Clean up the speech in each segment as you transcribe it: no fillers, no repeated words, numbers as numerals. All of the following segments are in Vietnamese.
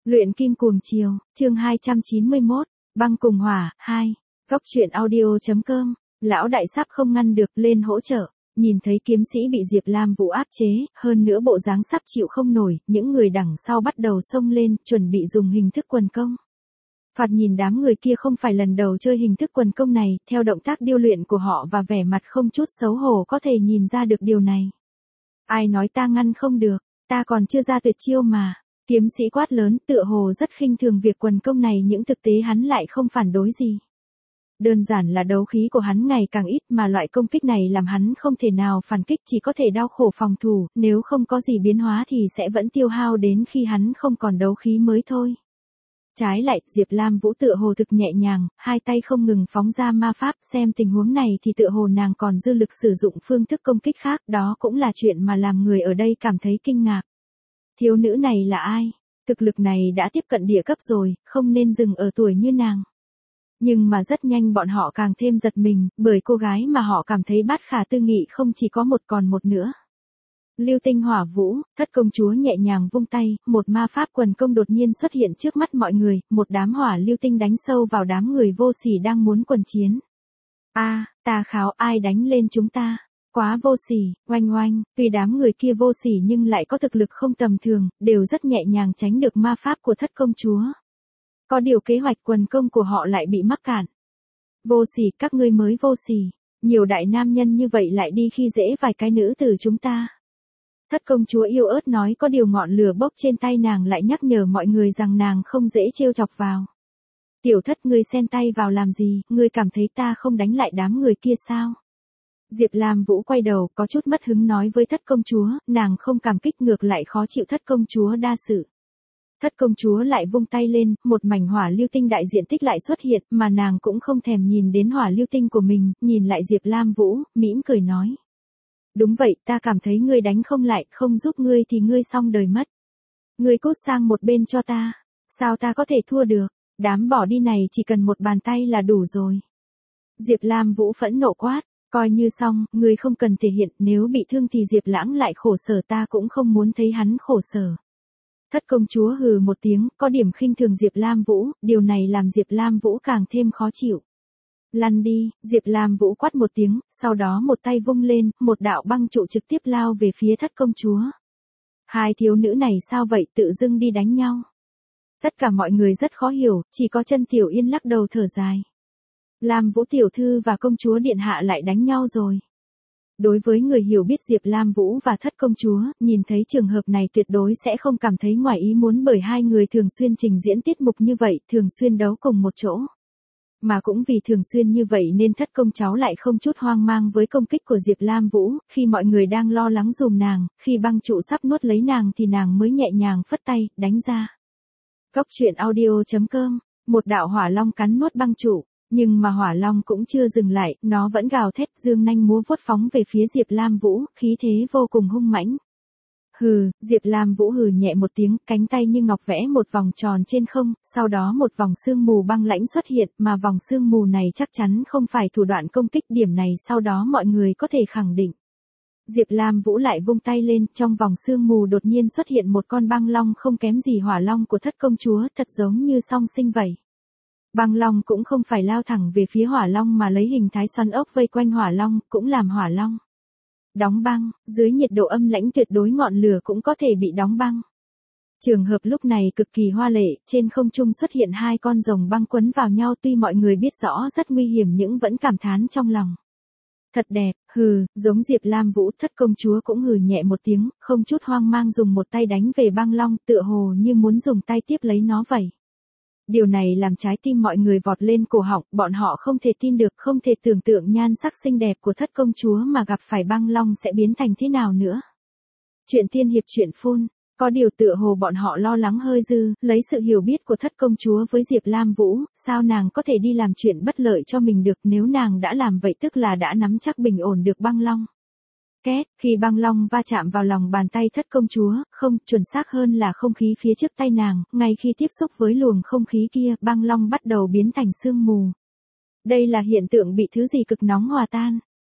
Luyện kim cuồng chiều, chương 291, băng cùng hỏa, 2. Góc truyện audio.com, lão đại sắp không ngăn được lên hỗ trợ, nhìn thấy kiếm sĩ bị Diệp Lam Vũ áp chế, hơn nữa bộ dáng sắp chịu không nổi, những người đằng sau bắt đầu xông lên, chuẩn bị dùng hình thức quần công. Thoạt nhìn đám người kia không phải lần đầu chơi hình thức quần công này, theo động tác điêu luyện của họ và vẻ mặt không chút xấu hổ có thể nhìn ra được điều này. Ai nói ta ngăn không được, ta còn chưa ra tuyệt chiêu mà. Kiếm sĩ quát lớn tựa hồ rất khinh thường việc quần công này nhưng thực tế hắn lại không phản đối gì. Đơn giản là đấu khí của hắn ngày càng ít mà loại công kích này làm hắn không thể nào phản kích, chỉ có thể đau khổ phòng thủ, nếu không có gì biến hóa thì sẽ vẫn tiêu hao đến khi hắn không còn đấu khí mới thôi. Trái lại, Diệp Lam Vũ tựa hồ thực nhẹ nhàng, hai tay không ngừng phóng ra ma pháp, xem tình huống này thì tựa hồ nàng còn dư lực sử dụng phương thức công kích khác, đó cũng là chuyện mà làm người ở đây cảm thấy kinh ngạc. Thiếu nữ này là ai? Thực lực này đã tiếp cận địa cấp rồi, không nên dừng ở tuổi như nàng. Nhưng mà rất nhanh bọn họ càng thêm giật mình, bởi cô gái mà họ cảm thấy bát khả tư nghị không chỉ có một còn một nữa. Lưu tinh hỏa vũ, thất công chúa nhẹ nhàng vung tay, một ma pháp quần công đột nhiên xuất hiện trước mắt mọi người, một đám hỏa lưu tinh đánh sâu vào đám người vô sỉ đang muốn quần chiến. Ta kháo ai đánh lên chúng ta? Quá vô sỉ, oanh oanh, tuy đám người kia vô sỉ nhưng lại có thực lực không tầm thường, đều rất nhẹ nhàng tránh được ma pháp của thất công chúa. Có điều kế hoạch quần công của họ lại bị mắc cạn. Vô sỉ, các ngươi mới vô sỉ, nhiều đại nam nhân như vậy lại đi khi dễ vài cái nữ tử chúng ta. Thất công chúa yêu ớt nói, có điều ngọn lửa bốc trên tay nàng lại nhắc nhở mọi người rằng nàng không dễ trêu chọc vào. Tiểu thất, ngươi xen tay vào làm gì, ngươi cảm thấy ta không đánh lại đám người kia sao? Diệp Lam Vũ quay đầu có chút mất hứng nói với thất công chúa, nàng không cảm kích ngược lại khó chịu thất công chúa đa sự. Thất công chúa lại vung tay lên, một mảnh hỏa lưu tinh đại diện tích lại xuất hiện, mà nàng cũng không thèm nhìn đến hỏa lưu tinh của mình, nhìn lại Diệp Lam Vũ, mỉm cười nói. Đúng vậy, ta cảm thấy ngươi đánh không lại, không giúp ngươi thì ngươi xong đời mất. Ngươi cút sang một bên cho ta, sao ta có thể thua được, đám bỏ đi này chỉ cần một bàn tay là đủ rồi. Diệp Lam Vũ phẫn nộ quát. Coi như xong, ngươi không cần thể hiện, nếu bị thương thì Diệp Lãng lại khổ sở, ta cũng không muốn thấy hắn khổ sở. Thất công chúa hừ một tiếng, có điểm khinh thường Diệp Lam Vũ, điều này làm Diệp Lam Vũ càng thêm khó chịu. Lăn đi, Diệp Lam Vũ quát một tiếng, sau đó một tay vung lên, một đạo băng trụ trực tiếp lao về phía thất công chúa. Hai thiếu nữ này sao vậy, tự dưng đi đánh nhau. Tất cả mọi người rất khó hiểu, chỉ có Chân Tiểu Yên lắc đầu thở dài. Lam Vũ tiểu thư và công chúa điện hạ lại đánh nhau rồi. Đối với người hiểu biết Diệp Lam Vũ và thất công chúa, nhìn thấy trường hợp này tuyệt đối sẽ không cảm thấy ngoài ý muốn, bởi hai người thường xuyên trình diễn tiết mục như vậy, thường xuyên đấu cùng một chỗ. Mà cũng vì thường xuyên như vậy nên thất công cháu lại không chút hoang mang với công kích của Diệp Lam Vũ, khi mọi người đang lo lắng dùm nàng, khi băng trụ sắp nuốt lấy nàng thì nàng mới nhẹ nhàng phất tay, đánh ra. Góc truyện audio.com, một đạo hỏa long cắn nuốt băng trụ. Nhưng mà hỏa long cũng chưa dừng lại, nó vẫn gào thét dương nanh múa vuốt phóng về phía Diệp Lam Vũ, khí thế vô cùng hung mãnh. Hừ, Diệp Lam Vũ hừ nhẹ một tiếng, cánh tay như ngọc vẽ một vòng tròn trên không, sau đó một vòng sương mù băng lãnh xuất hiện, mà vòng sương mù này chắc chắn không phải thủ đoạn công kích, điểm này sau đó mọi người có thể khẳng định. Diệp Lam Vũ lại vung tay lên, trong vòng sương mù đột nhiên xuất hiện một con băng long không kém gì hỏa long của thất công chúa, thật giống như song sinh vậy. Băng long cũng không phải lao thẳng về phía hỏa long mà lấy hình thái xoắn ốc vây quanh hỏa long, cũng làm hỏa long đóng băng, dưới nhiệt độ âm lãnh tuyệt đối ngọn lửa cũng có thể bị đóng băng. Trường hợp lúc này cực kỳ hoa lệ, trên không trung xuất hiện hai con rồng băng quấn vào nhau, tuy mọi người biết rõ rất nguy hiểm nhưng vẫn cảm thán trong lòng. Thật đẹp, hừ, giống Diệp Lam Vũ, thất công chúa cũng hừ nhẹ một tiếng, không chút hoang mang dùng một tay đánh về băng long, tựa hồ như muốn dùng tay tiếp lấy nó vậy. Điều này làm trái tim mọi người vọt lên cổ họng, bọn họ không thể tin được, không thể tưởng tượng nhan sắc xinh đẹp của thất công chúa mà gặp phải băng long sẽ biến thành thế nào nữa. Chuyện tiên hiệp truyện phun, có điều tựa hồ bọn họ lo lắng hơi dư, lấy sự hiểu biết của thất công chúa với Diệp Lam Vũ, sao nàng có thể đi làm chuyện bất lợi cho mình được, nếu nàng đã làm vậy tức là đã nắm chắc bình ổn được băng long. Két, khi băng long va chạm vào lòng bàn tay thất công chúa, không, chuẩn xác hơn là không khí phía trước tay nàng, ngay khi tiếp xúc với luồng không khí kia, băng long bắt đầu biến thành sương mù. Đây là hiện tượng bị thứ gì cực nóng hòa tan.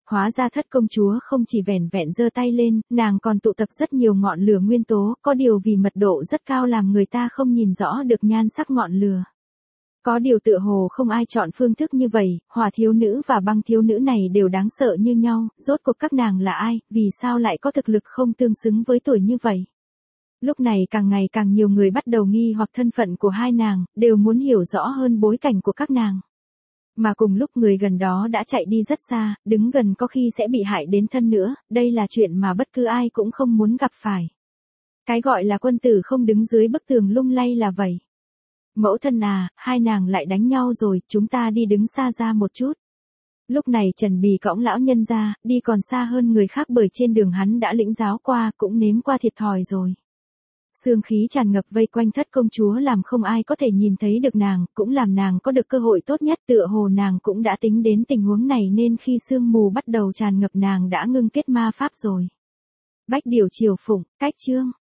Hóa ra thất công chúa không chỉ vẻn vẹn giơ tay lên, nàng còn tụ tập rất nhiều ngọn lửa nguyên tố, có điều vì mật độ rất cao làm người ta không nhìn rõ được nhan sắc ngọn lửa. Có điều tựa hồ không ai chọn phương thức như vậy, hỏa thiếu nữ và băng thiếu nữ này đều đáng sợ như nhau, rốt cuộc các nàng là ai, vì sao lại có thực lực không tương xứng với tuổi như vậy. Lúc này càng ngày càng nhiều người bắt đầu nghi hoặc thân phận của hai nàng, đều muốn hiểu rõ hơn bối cảnh của các nàng. Mà cùng lúc người gần đó đã chạy đi rất xa, đứng gần có khi sẽ bị hại đến thân nữa, đây là chuyện mà bất cứ ai cũng không muốn gặp phải. Cái gọi là quân tử không đứng dưới bức tường lung lay là vậy. Mẫu thân à, hai nàng lại đánh nhau rồi, chúng ta đi đứng xa ra một chút. Lúc này Trần Bì cõng lão nhân ra, đi còn xa hơn người khác bởi trên đường hắn đã lĩnh giáo qua, cũng nếm qua thiệt thòi rồi. Sương khí tràn ngập vây quanh thất công chúa làm không ai có thể nhìn thấy được nàng, cũng làm nàng có được cơ hội tốt nhất, tựa hồ nàng cũng đã tính đến tình huống này nên khi sương mù bắt đầu tràn ngập nàng đã ngưng kết ma pháp rồi. Bách điều triều phụng, cách chương.